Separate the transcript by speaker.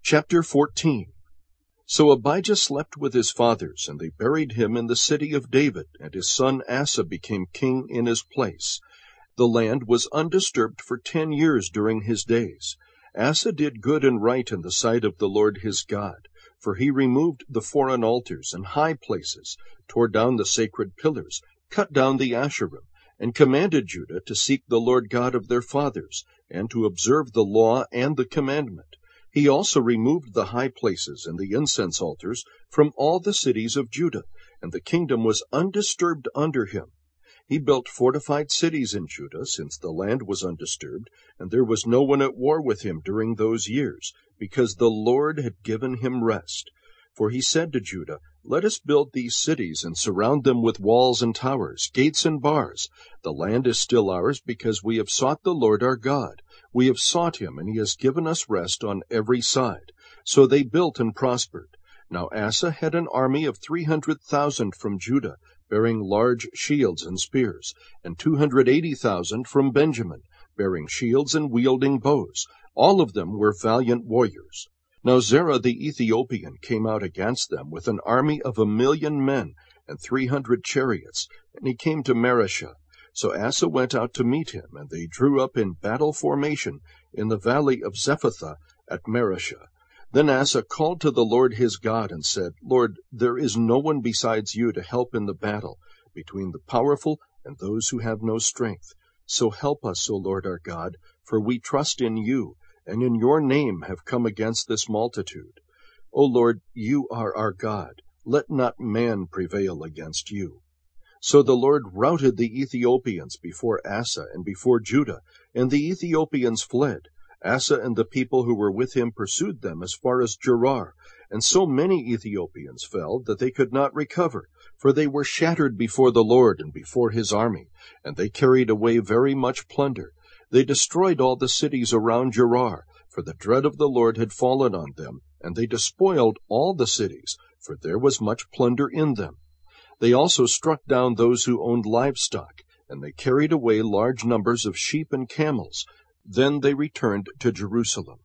Speaker 1: Chapter 14. So Abijah slept with his fathers, and they buried him in the city of David, and his son Asa became king in his place. The land was undisturbed for 10 years during his days. Asa did good and right in the sight of the Lord his God, for he removed the foreign altars and high places, tore down the sacred pillars, cut down the Asherim, and commanded Judah to seek the Lord God of their fathers, and to observe the law and the commandment. He also removed the high places and the incense altars from all the cities of Judah, and the kingdom was undisturbed under him. He built fortified cities in Judah, since the land was undisturbed, and there was no one at war with him during those years, because the Lord had given him rest. For he said to Judah, "Let us build these cities and surround them with walls and towers, gates and bars. The land is still ours, because we have sought the Lord our God. We have sought him, and he has given us rest on every side." So they built and prospered. Now Asa had an army of 300,000 from Judah, bearing large shields and spears, and 280,000 from Benjamin, bearing shields and wielding bows. All of them were valiant warriors. Now Zerah the Ethiopian came out against them with an army of 1,000,000 men and 300 chariots, and he came to Mareshah. So Asa went out to meet him, and they drew up in battle formation in the valley of Zephathah at Mareshah. Then Asa called to the Lord his God and said, "Lord, there is no one besides you to help in the battle, between the powerful and those who have no strength. So help us, O Lord our God, for we trust in you, and in your name have come against this multitude. O Lord, you are our God. Let not man prevail against you." So the Lord routed the Ethiopians before Asa and before Judah, and the Ethiopians fled. Asa and the people who were with him pursued them as far as Gerar, and so many Ethiopians fell that they could not recover, for they were shattered before the Lord and before his army, and they carried away very much plunder. They destroyed all the cities around Gerar, for the dread of the Lord had fallen on them, and they despoiled all the cities, for there was much plunder in them. They also struck down those who owned livestock, and they carried away large numbers of sheep and camels. Then they returned to Jerusalem.